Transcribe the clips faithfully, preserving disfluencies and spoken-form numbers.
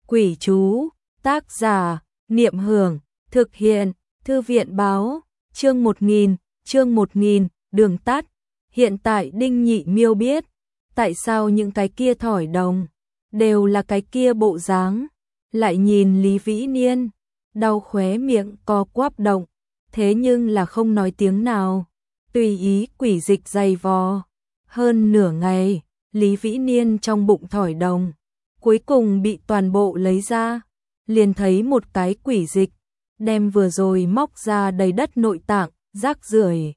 Quỷ chú, tác giả, Niệm Hưởng, thực hiện, Thư viện báo, chương một nghìn, chương một nghìn, đường tắt. Hiện tại Đinh Nhị Miêu biết, tại sao những cái kia thỏi đồng, đều là cái kia bộ dáng. Lại nhìn Lý Vĩ Niên, đau khóe miệng co quắp động, thế nhưng là không nói tiếng nào, tùy ý quỷ dịch dày vò. Hơn nửa ngày, Lý Vĩ Niên trong bụng thỏi đồng, cuối cùng bị toàn bộ lấy ra, liền thấy một cái quỷ dịch, đem vừa rồi móc ra đầy đất nội tạng, rác rưởi,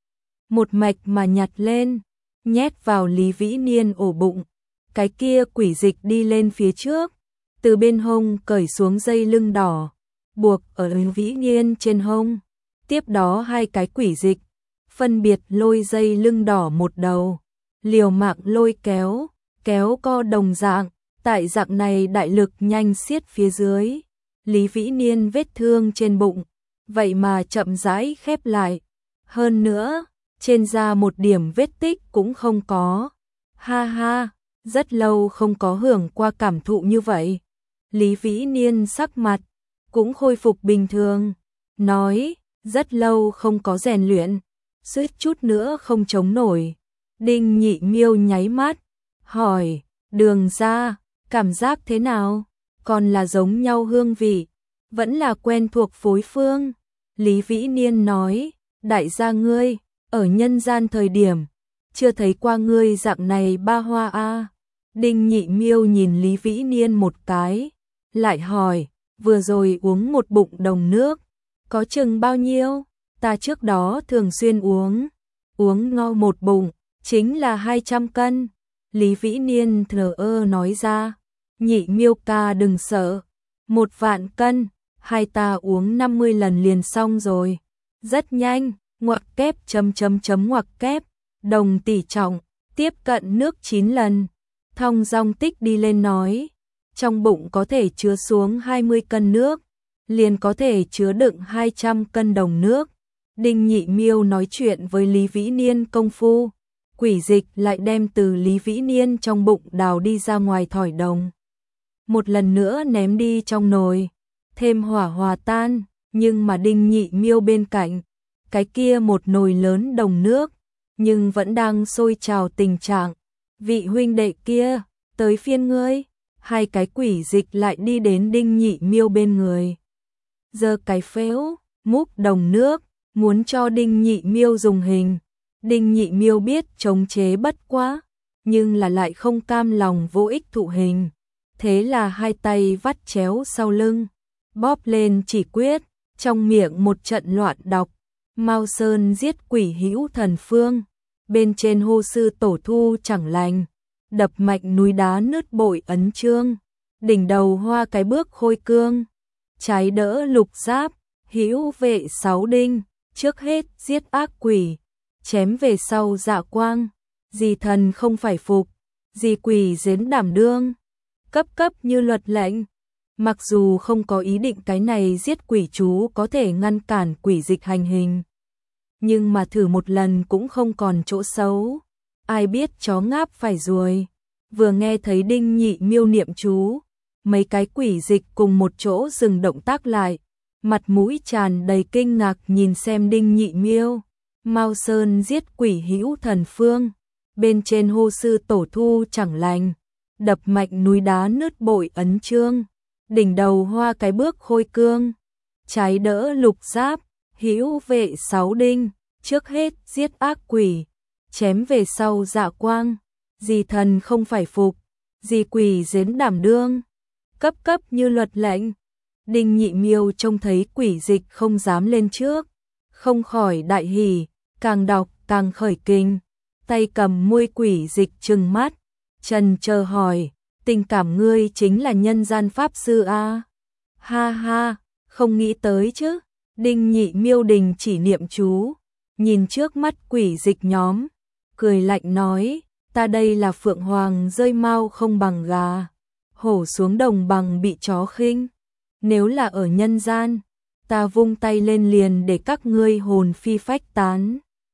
một mạch mà nhặt lên, nhét vào Lý Vĩ Niên ổ bụng. Cái kia quỷ dịch đi lên phía trước, từ bên hông cởi xuống dây lưng đỏ, buộc ở Lý Vĩ Niên trên hông. Tiếp đó hai cái quỷ dịch, phân biệt lôi dây lưng đỏ một đầu, liều mạng lôi kéo, kéo co đồng dạng. Tại dạng này đại lực nhanh xiết phía dưới, Lý Vĩ Niên vết thương trên bụng, vậy mà chậm rãi khép lại. Hơn nữa, trên da một điểm vết tích cũng không có. Ha ha, rất lâu không có hưởng qua cảm thụ như vậy. Lý Vĩ Niên sắc mặt cũng khôi phục bình thường, nói, rất lâu không có rèn luyện, suýt chút nữa không chống nổi. Đinh Nhị Miêu nháy mắt, hỏi, Đường gia, cảm giác thế nào? Còn là giống nhau hương vị, vẫn là quen thuộc phối phương. Lý Vĩ Niên nói, đại gia ngươi, ở nhân gian thời điểm, chưa thấy qua ngươi dạng này ba hoa a. Đinh Nhị Miêu nhìn Lý Vĩ Niên một cái, lại hỏi, vừa rồi uống một bụng đồng nước, có chừng bao nhiêu? Ta trước đó thường xuyên uống, uống ngo một bụng, chính là hai trăm cân. Lý Vĩ Niên thờ ơ nói ra, Nhị Miêu ca đừng sợ, một vạn cân, hai ta uống năm mươi lần liền xong rồi. Rất nhanh, ngoặc kép chấm chấm chấm ngoặc kép, đồng tỷ trọng, tiếp cận nước chín lần. Thong dong tích đi lên nói, trong bụng có thể chứa xuống hai mươi cân nước, liền có thể chứa đựng hai trăm cân đồng nước. Đinh Nhị Miêu nói chuyện với Lý Vĩ Niên công phu, quỷ dịch lại đem từ Lý Vĩ Niên trong bụng đào đi ra ngoài thỏi đồng. Một lần nữa ném đi trong nồi, thêm hỏa hòa tan, nhưng mà Đinh Nhị Miêu bên cạnh, cái kia một nồi lớn đồng nước, nhưng vẫn đang sôi trào tình trạng. Vị huynh đệ kia, tới phiên ngươi. Hai cái quỷ dịch lại đi đến Đinh Nhị Miêu bên người, giơ cái phễu, múc đồng nước, muốn cho Đinh Nhị Miêu dùng hình. Đinh Nhị Miêu biết chống chế bất quá, nhưng là lại không cam lòng vô ích thụ hình. Thế là hai tay vắt chéo sau lưng, bóp lên chỉ quyết, trong miệng một trận loạn đọc, Mao Sơn giết quỷ hữu thần phương, bên trên hô sư tổ thu chẳng lành, đập mạnh núi đá nứt bội ấn chương, đỉnh đầu hoa cái bước khôi cương, trái đỡ lục giáp, hữu vệ sáu đinh, trước hết giết ác quỷ, chém về sau dạ quang, gì thần không phải phục, gì quỷ dến đảm đương, cấp cấp như luật lệnh. Mặc dù không có ý định cái này giết quỷ chú có thể ngăn cản quỷ dịch hành hình, nhưng mà thử một lần cũng không còn chỗ xấu. Ai biết chó ngáp phải ruồi. Vừa nghe thấy Đinh Nhị Miêu niệm chú, mấy cái quỷ dịch cùng một chỗ dừng động tác lại, mặt mũi tràn đầy kinh ngạc nhìn xem Đinh Nhị Miêu. Mao Sơn giết quỷ hữu thần phương, bên trên hô sư tổ thu chẳng lành, đập mạnh núi đá nứt bội ấn chương, đỉnh đầu hoa cái bước khôi cương, trái đỡ lục giáp, hữu vệ sáu đinh, trước hết giết ác quỷ, chém về sau dạ quang, gì thần không phải phục, gì quỷ dến đảm đương, cấp cấp như luật lệnh. Đinh Nhị Miêu trông thấy quỷ dịch không dám lên trước, không khỏi đại hỉ, càng đọc càng khởi kinh, tay cầm môi quỷ dịch trừng mắt, trần chờ hỏi, tình cảm ngươi chính là nhân gian pháp sư a? Ha ha, không nghĩ tới chứ. Đinh Nhị Miêu đình chỉ niệm chú, nhìn trước mắt quỷ dịch nhóm, cười lạnh nói, ta đây là phượng hoàng rơi mau không bằng gà, hổ xuống đồng bằng bị chó khinh. Nếu là ở nhân gian, ta vung tay lên liền để các ngươi hồn phi phách tán.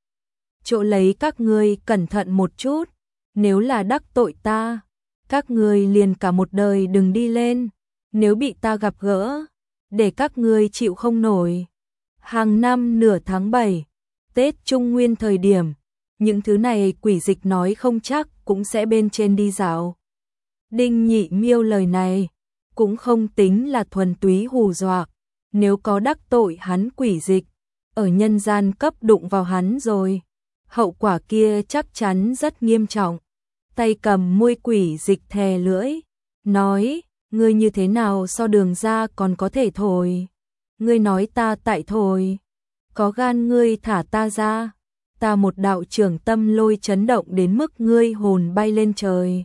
Chỗ lấy các ngươi cẩn thận một chút, nếu là đắc tội ta, các ngươi liền cả một đời đừng đi lên. nếu bị ta gặp gỡ, để các ngươi chịu không nổi. Hàng năm nửa tháng bảy, Tết Trung Nguyên thời điểm, những thứ này quỷ dịch nói không chắc cũng sẽ bên trên đi dạo. Đinh Nhị Miêu lời này cũng không tính là thuần túy hù dọa, nếu có đắc tội hắn quỷ dịch, ở nhân gian cấp đụng vào hắn rồi, hậu quả kia chắc chắn rất nghiêm trọng. Tay cầm môi quỷ dịch thè lưỡi, nói, ngươi như thế nào so Đường ra còn có thể thổi? Ngươi nói ta tại thổi, có gan ngươi thả ta ra, ta một đạo trưởng tâm lôi chấn động đến mức ngươi hồn bay lên trời.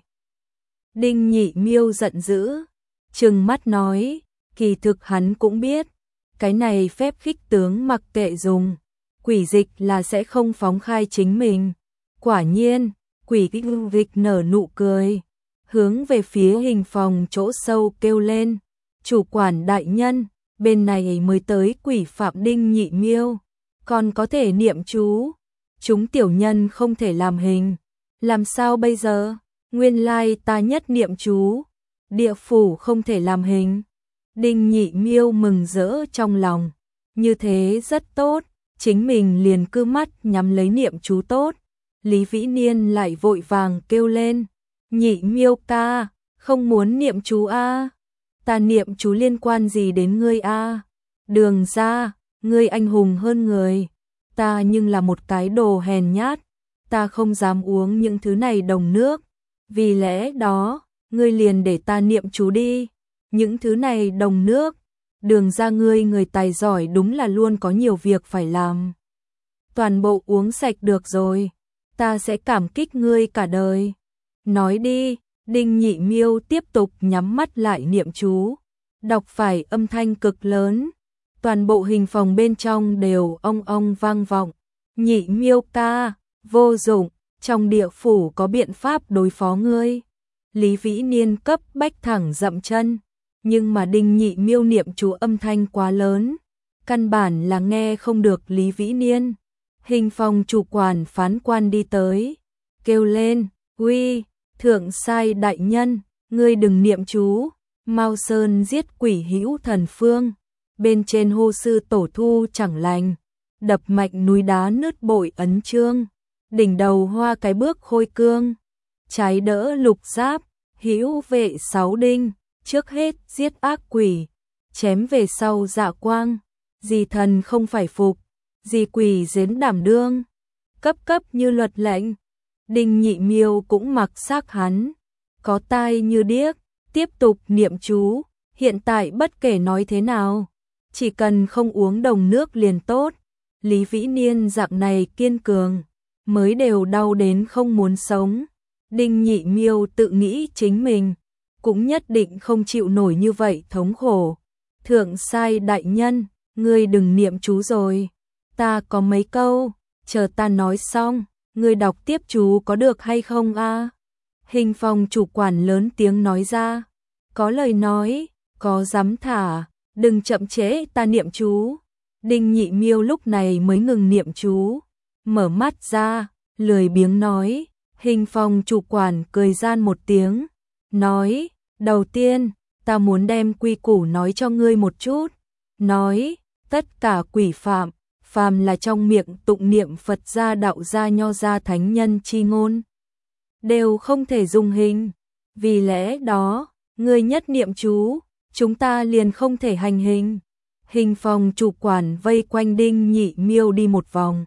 Đinh Nhị Miêu giận dữ, trừng mắt nói, kỳ thực hắn cũng biết, cái này phép khích tướng mặc kệ dùng, quỷ dịch là sẽ không phóng khai chính mình. Quả nhiên, quỷ dịch nở nụ cười, hướng về phía Hình Phòng chỗ sâu kêu lên, chủ quản đại nhân, bên này mới tới quỷ phạm Đinh Nhị Miêu, còn có thể niệm chú, chúng tiểu nhân không thể làm hình, làm sao bây giờ? Nguyên lai ta nhất niệm chú, địa phủ không thể làm hình. Đinh Nhị Miêu mừng rỡ trong lòng, như thế rất tốt, chính mình liền cứ mắt nhắm lấy niệm chú tốt. Lý Vĩ Niên lại vội vàng kêu lên, Nhị Miêu ca, không muốn niệm chú a, ta niệm chú liên quan gì đến ngươi a? Đường ra, ngươi anh hùng hơn người, ta nhưng là một cái đồ hèn nhát, ta không dám uống những thứ này đồng nước, vì lẽ đó, ngươi liền để ta niệm chú đi, những thứ này đồng nước, Đường ra ngươi người tài giỏi đúng là luôn có nhiều việc phải làm. Toàn bộ uống sạch được rồi, ta sẽ cảm kích ngươi cả đời. Nói đi, Đinh Nhị Miêu tiếp tục nhắm mắt lại niệm chú, đọc phải âm thanh cực lớn, toàn bộ hình phòng bên trong đều ong ong vang vọng. Nhị Miêu ca, vô dụng, trong địa phủ có biện pháp đối phó ngươi. Lý Vĩ Niên cấp bách thẳng dậm chân, nhưng mà Đinh Nhị Miêu niệm chú âm thanh quá lớn, căn bản là nghe không được Lý Vĩ Niên. Hình phòng chủ quản phán quan đi tới, kêu lên, uy, thượng sai đại nhân, ngươi đừng niệm chú, Mao Sơn giết quỷ hữu thần phương, bên trên hô sư tổ thu chẳng lành, đập mạnh núi đá nứt bội ấn chương, đỉnh đầu hoa cái bước khôi cương, trái đỡ lục giáp, hữu vệ sáu đinh, trước hết giết ác quỷ, chém về sau dạ quang, gì thần không phải phục, gì quỷ dến đảm đương, cấp cấp như luật lệnh. Đinh Nhị Miêu cũng mặc xác hắn, có tai như điếc, tiếp tục niệm chú, hiện tại bất kể nói thế nào, chỉ cần không uống đồng nước liền tốt. Lý Vĩ Niên dạng này kiên cường, mới đều đau đến không muốn sống. Đinh Nhị Miêu tự nghĩ chính mình, cũng nhất định không chịu nổi như vậy thống khổ. Thượng sai đại nhân, ngươi đừng niệm chú rồi, ta có mấy câu, chờ ta nói xong, ngươi đọc tiếp chú có được hay không a? Hình phòng chủ quản lớn tiếng nói ra, có lời nói, có dám thả, đừng chậm trễ ta niệm chú. Đinh Nhị Miêu lúc này mới ngừng niệm chú, mở mắt ra, lười biếng nói. Hình phòng chủ quản cười gian một tiếng, nói, đầu tiên, ta muốn đem quy củ nói cho ngươi một chút, nói, tất cả quỷ phạm, phàm là trong miệng tụng niệm Phật gia đạo gia nho gia thánh nhân chi ngôn, đều không thể dùng hình, vì lẽ đó, ngươi nhất niệm chú, chúng ta liền không thể hành hình. Hình phòng chủ quản vây quanh Đinh Nhị Miêu đi một vòng,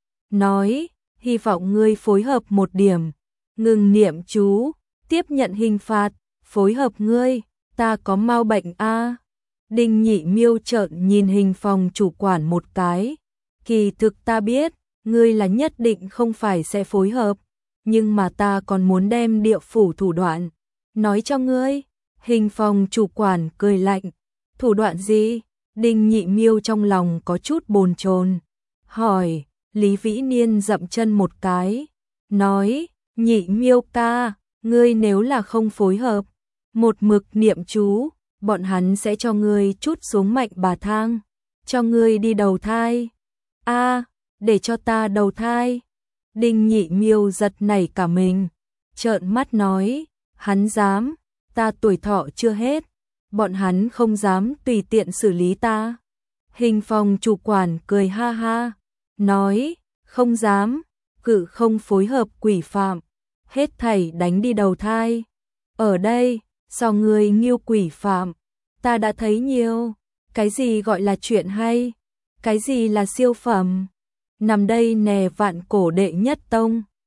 nói, hy vọng ngươi phối hợp một điểm, ngừng niệm chú, tiếp nhận hình phạt, phối hợp ngươi, ta có mau bệnh a. Đinh Nhị Miêu trợn nhìn hình phòng chủ quản một cái, kỳ thực ta biết, ngươi là nhất định không phải sẽ phối hợp, nhưng mà ta còn muốn đem địa phủ thủ đoạn, nói cho ngươi. Hình phòng chủ quản cười lạnh, thủ đoạn gì? Đinh Nhị Miêu trong lòng có chút bồn chồn, hỏi. Lý Vĩ Niên dậm chân một cái, nói, Nhị Miêu ca, ngươi nếu là không phối hợp, một mực niệm chú, bọn hắn sẽ cho ngươi chút xuống mạnh bà thang, cho ngươi đi đầu thai. A, để cho ta đầu thai. Đinh Nhị Miêu giật nảy cả mình, trợn mắt nói, hắn dám, ta tuổi thọ chưa hết, bọn hắn không dám tùy tiện xử lý ta. Hình phòng chủ quản cười ha ha, nói, không dám, cự không phối hợp quỷ phạm, hết thảy đánh đi đầu thai. Ở đây, so người nghiêu quỷ phạm, ta đã thấy nhiều, cái gì gọi là chuyện hay, cái gì là siêu phẩm. Nằm đây nè vạn cổ đệ nhất tông.